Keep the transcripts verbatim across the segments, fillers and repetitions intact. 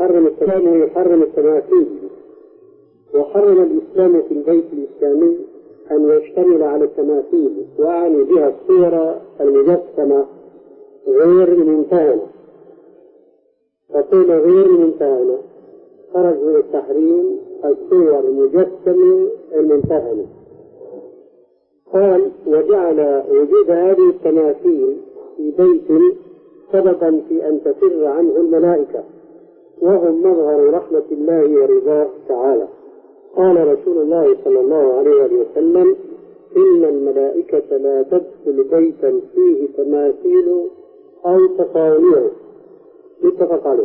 يحرم التماثيل ويحرم التماثيل، وحرم الإسلام في البيت الإسلامي أن يشتمل على التماثيل، وأعني بها الصور المجسمة غير الممتهنة. فقيل غير الممتهنة خرج من التحريم الصور المجسمة الممتهنة. قال: وجعل وجود هذه التماثيل في بيت سببا في أن تفر عنه الملائكة، وهم مظهر رحمة الله ورضاه تعالى. قال رسول الله صلى الله عليه وسلم: إن الملائكة لا تدخل بيتا فيه تماثيل أو تصاوير. متفق عليه.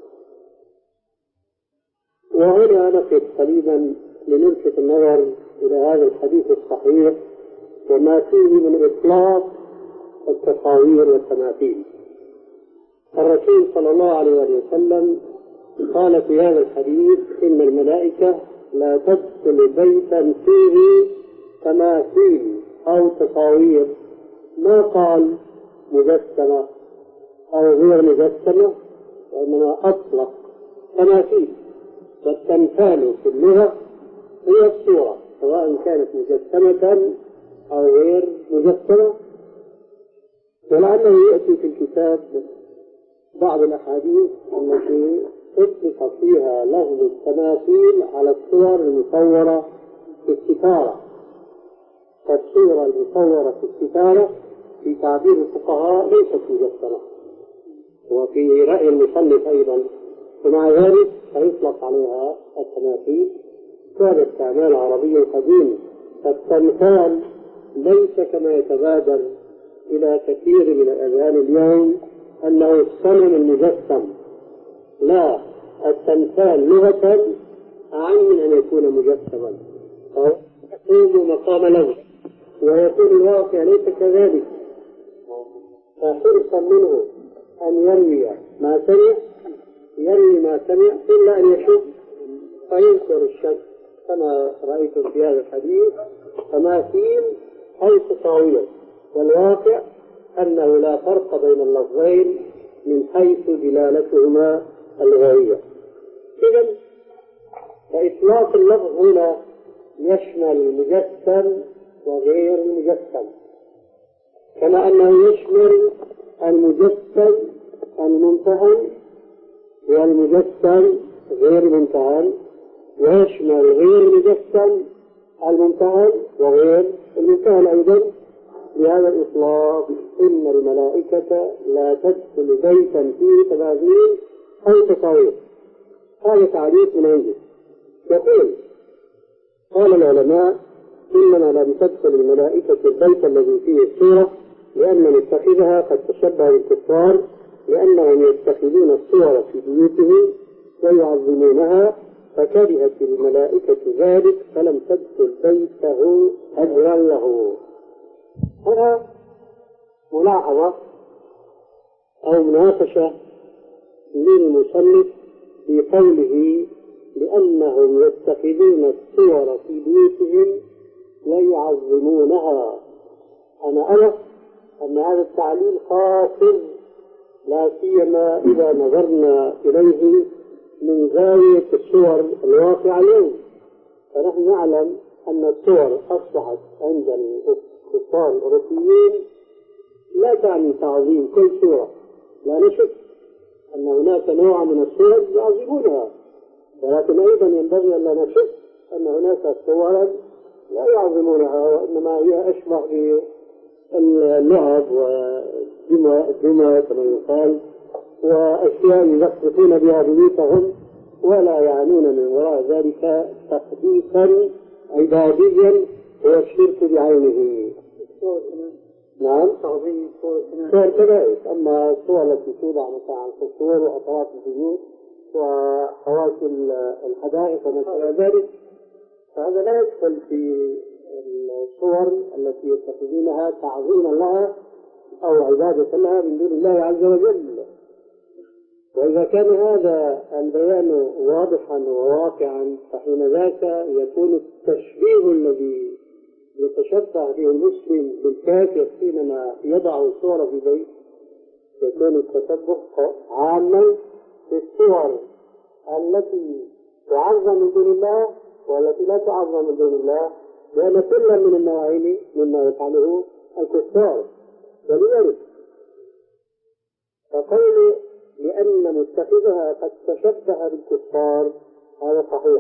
وهنا نقف قليلا لنلفت النظر إلى هذا الحديث الصحيح وما فيه من إطلاق التصاوير والتماثيل. الرسول صلى الله عليه وسلم قال في هذا الحديث: إن الملائكة لا تدخل بيتا فيه تماثيل أو تصاوير. ما قال مجسمة أو غير مجسمة، وإنما أطلق تماثيل. والتمثال في اللغة هي الصورة، سواء كانت مجسمة أو غير مجسمة. ولعله يأتي في الكتاب بعض الأحاديث التي أطلق فيها لفظ التماثيل على الصور المصورة في الستارة. فالصورة المصورة في الستارة في تعبير الفقهاء ليست مجسمة، وفي رأي المصنف أيضا، ومع ذلك فيطلق عليها التماثيل. كان استعمال عربي قديم. فالتمثال ليس كما يتبادر إلى كثير من الأذهان اليوم أنه الصنم المجسم. لا، التمثال لغة أعم من أن يكون مجسما، أو يقوم مقام له، ويكون الواقع ليس كذلك. فحرصا منه أن يروي ما سمع يروي ما سمع إلا أن يشك فينكر الشك، كما رأيتم في هذا الحديث: تماثيل أو تصاوير. والواقع أنه لا فرق بين اللفظين من حيث دلالتهما اللغوية. إذن فإطلاق اللفظ هنا يشمل المجسم وغير المجسم، كما أنه يشمل المجسم الممتهن والمجسم غير الممتهن، ويشمل غير المجسم الممتهن وغير الممتهن أيضا. بهذا الإطلاق: إن الملائكة لا تدخل بيتا فيه تماثيل أو تصاوير. هذا تعريف من عنده. يقول: قال العلماء: إنما لم تدخل الملائكة البيت الذي فيه الصورة لأن من اتخذها قد تشبه بالكفار، لأنهم يتخذون الصور في بيوتهم ويعظمونها، فكرهت الملائكة ذلك فلم تدخل بيته أجرا له. هنا ملاحظة أو مناقشة للمصنف في قوله: لأنهم يتخذون الصور في بيوتهم ويعظمونها. أنا أرى أن هذا التعليل خاطر، لا سيما إذا نظرنا إليه من زاوية الصور الواقعة اليوم. فنحن نعلم أن الصور أصبحت عند الكفار الأوروبيين لا تعني تعظيم كل صورة. لا نشك أن هناك نوع من الصور يعظمونها، ولكن أيضا ينبغي أن لا نشك أن هناك صورا لا يعظمونها، وإنما هي أشبه باللعب والدمى كما يقال، وأشياء يزخرفون بها بيوتهم ولا يعنون من وراء ذلك تقديسا عباديا هو الشرك بعينه. نعم، صور كذلك. أما الصور التي توضع مثلا على القصور وأطراف البيوت وحواشي الحدائق وما ذلك، فهذا لا يدخل في الصور التي يتخذونها تعظيما لها أو عبادة لها من دون الله عز وجل. وإذا كان هذا البيان واضحا وواقعا، فحين ذاك يكون التشبيه الذي يتشبه به المسلم بالكافر حينما يضع صورة في بيت، يكون التشبه عاما في الصور التي تعظم من دون الله والتي لا تعظم من دون الله، لأن كل من النوعين مما يفعله الكفار. ولذلك فقول لأن متخذها قد تشبه بالكفار هذا صحيح،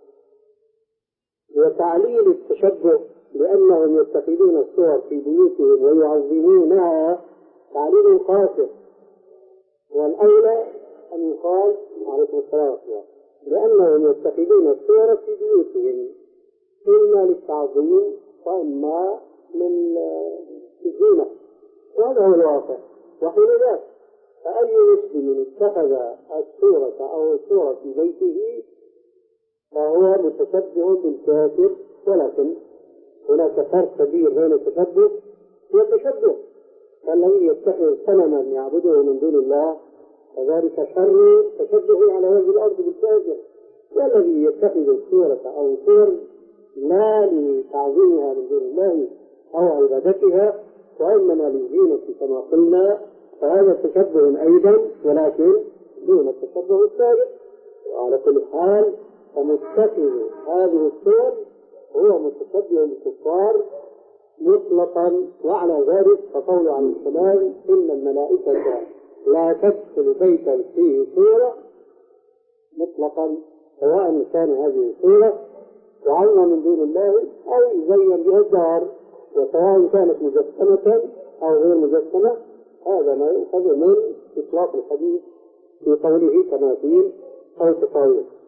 وتعليل التشبه لأنهم يتخذون الصور في بيوتهم ويعظمونها تعليل قاصر، والأولى أن يقال عليكم السلام لأنهم يتخذون الصور في بيوتهم إما للتعظيم وإما للزينة، وهذا هو الواقع. وحين ذاك فأي مسلم اتخذ الصورة أو الصورة في بيته فهو متشبه بالكافر، ولكن هناك فرق كبير بين التشبه والتشبه. فالذي يتخذ صنما يعبده من دون الله فذلك شر تشبه على وجه الأرض بالكافر، والذي يتخذ الصورة أو صور لا لتعظيمها من دون الله أو عبادتها وإنما للزينة كما قلنا فهذا تشبه أيضا ولكن دون التشبه السابق. وعلى كل حال فمتخذ هذه الصور هو متشبه بالكفار مطلقا. وعلى ذلك فقول عليه السلام إن الملائكة لا تدخل بيتا فيه صورة مطلقا، سواء كان هذه الصورة تعظم من دون الله أو يزين بها الدار، وسواء كانت مجسمة أو غير مجسمة. هذا ما يؤخذ من إطلاق الحديث في قوله تماثيل أو تصاوير.